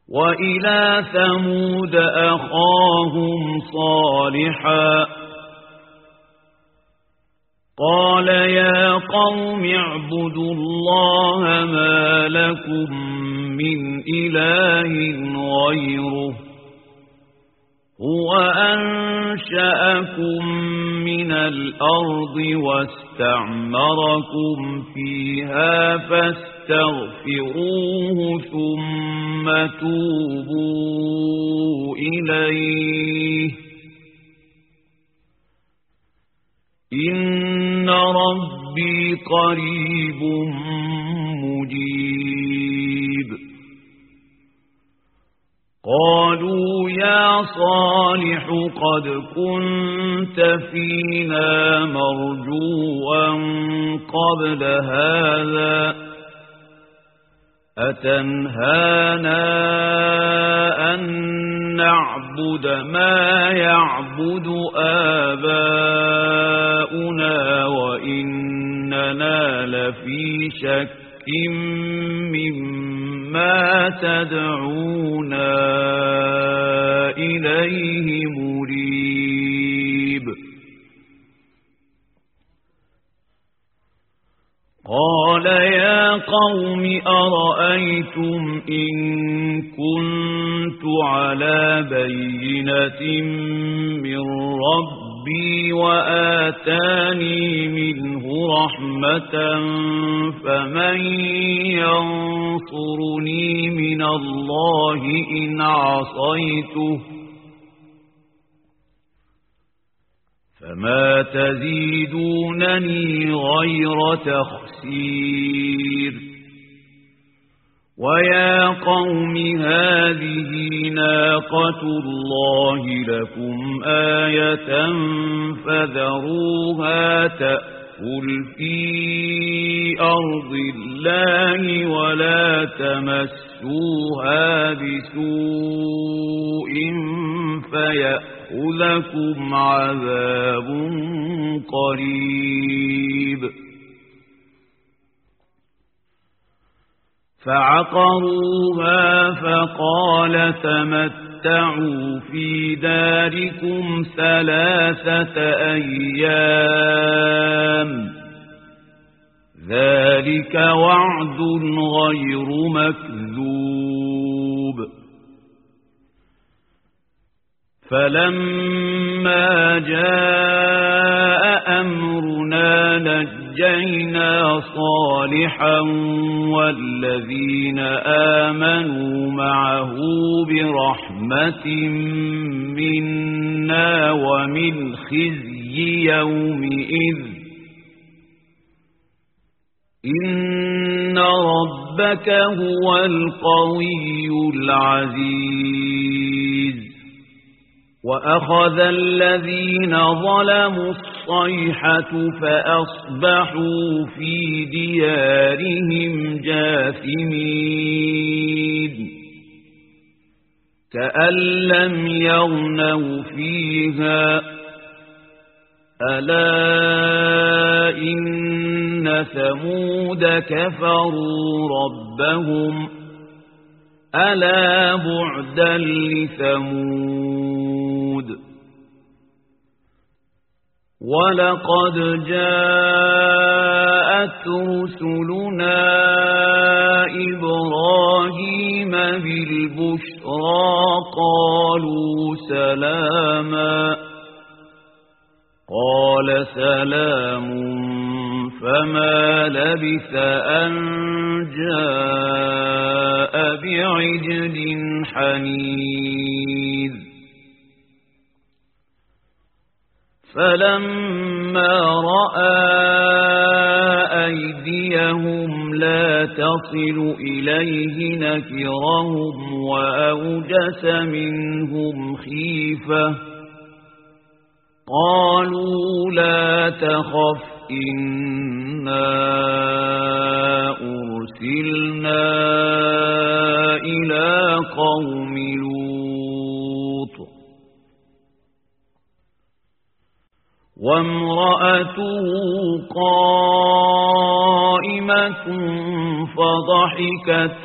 وإلى ثمود أخاهم صالحا قال يا قوم اعبدوا الله ما لكم من إله غيره هو أنشأكم من الأرض واستعمركم فيها فاستغفروه ثم توبوا إليه إن ربي قريب مجيب قالوا يا صالح قد كنت فينا مرجوا قبل هذا أتنهانا أن نعبد ما يعبد آباؤنا وإننا لفي شك مما تدعونا إليه مريب قال يا قوم أرأيتم إن كنت على بينة من ربي وآتاني منه رحمة فمن ينصرني من الله إن عصيته فما تزيدونني غير تخسير ويا قوم هذه ناقة الله لكم آية فذروها تأكل في أرض الله ولا تمسوها بسوء فيأخذكم عذاب قريب فعقروها فقال تمتعوا في داركم 3 أيام ذلك وعد غير مكذوب فلما جاء أمرنا نجينا صالحا والذين آمنوا معه برحمة منا ومن خزي يومئذ إن ربك هو القوي العزيز وأخذ الذين ظلموا الصيحة فأصبحوا في ديارهم جاثمين كأن لم يغنوا فيها ألا إن ثمود كفروا ربهم ألا بعدا لثمود ولقد جاءت رسلنا إبراهيم بالبشرى قالوا سلاما قال سلام فما لبث أن جاء بعجل حنيذ فلما رأى أيديهم لا تصل إليه نكرهم وأوجس منهم خيفة قالوا لا تخف إنا أرسلنا إلى قوم لوط وامرأته قائمة فضحكت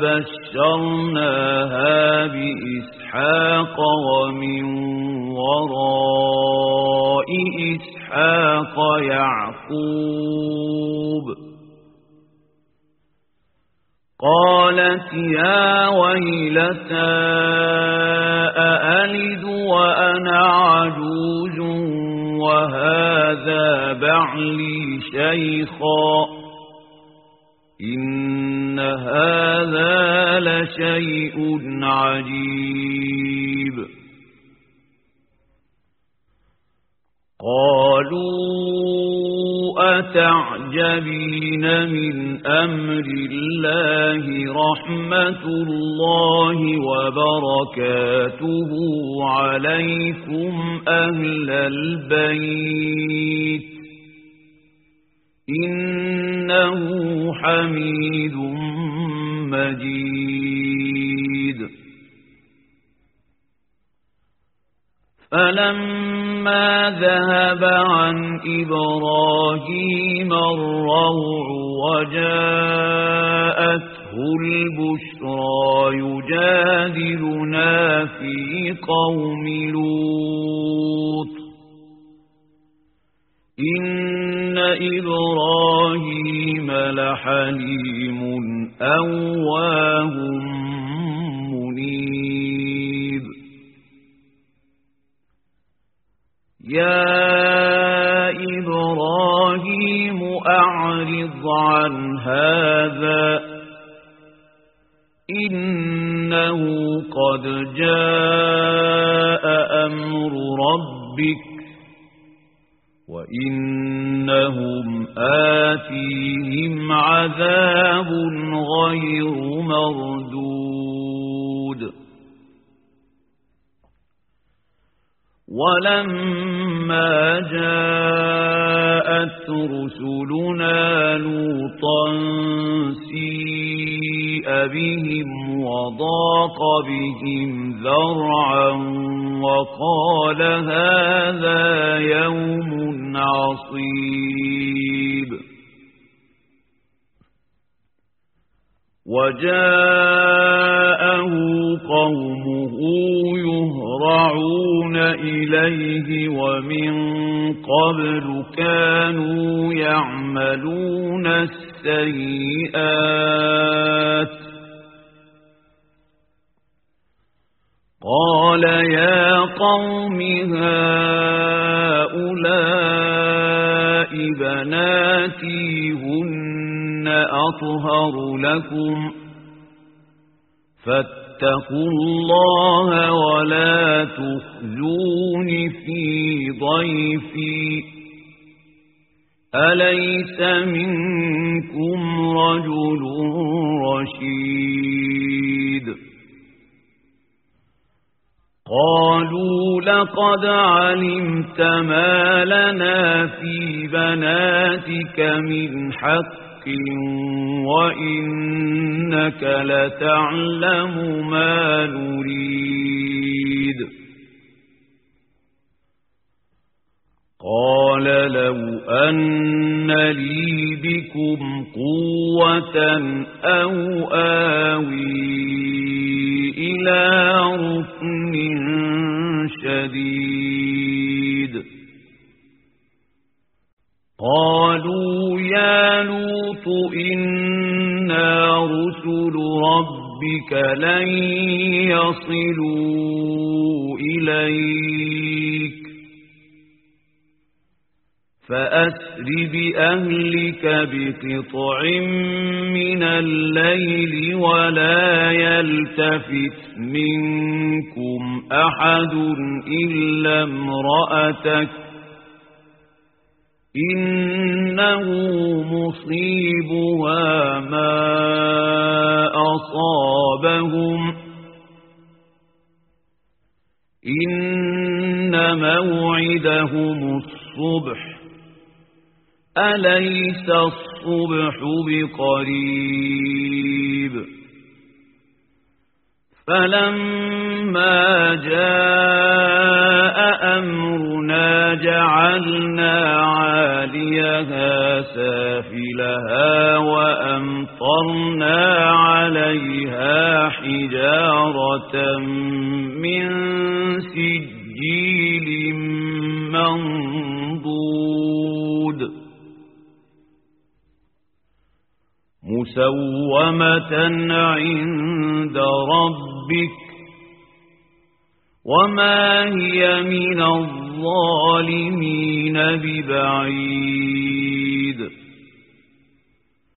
فبشرناها بإسحاق ومن وراء إسحاق يعقوب قالت يا ويلتى أألد وأنا عجوز وهذا بعلي شيخا إن هذا لشيء عجيب قالوا أتعجبين من أمر الله رحمة الله وبركاته عليكم أهل البيت إنه حميد مجيد فلما ذهب عن إبراهيم الروع وجاءته البشرى يجادلنا في قوم لوط إن إبراهيم لحليم أواه منيب يا إبراهيم أعرض عن هذا إنه قد جاء أمر ربك وإنهم آتيهم عذاب غير مردود ولما جاءت رسلنا لوطا سيء بهم وضاق بهم ذرعا وقال هذا يوم عصيب وجاءه قومه يهرعون إليه ومن قبل كانوا يعملون السيئات قال يا قوم هؤلاء بناتي هن أطهر لكم فاتقوا الله ولا تخزون في ضيفي أليس منكم رجل رشيد قالوا لقد علمت ما لنا في بناتك من حق وإنك لتعلم ما نريد قال لو أن لي بكم قوة أو آوي إلى ركن شديد قالوا يا لوط إنا رسل ربك لن يصلوا إليك فأسر بأهلك بقطع من الليل ولا يلتفت منكم أحد إلا امرأتك إنه مصيبها ما أصابهم إن موعدهم الصبح أليس الصبح بقريب فلما جاء أمرنا جعلنا عاليها سافلها وأمطرنا عليها حجارة من سجيل منضود مسومة عند ربك وما هي من الظالمين ببعيد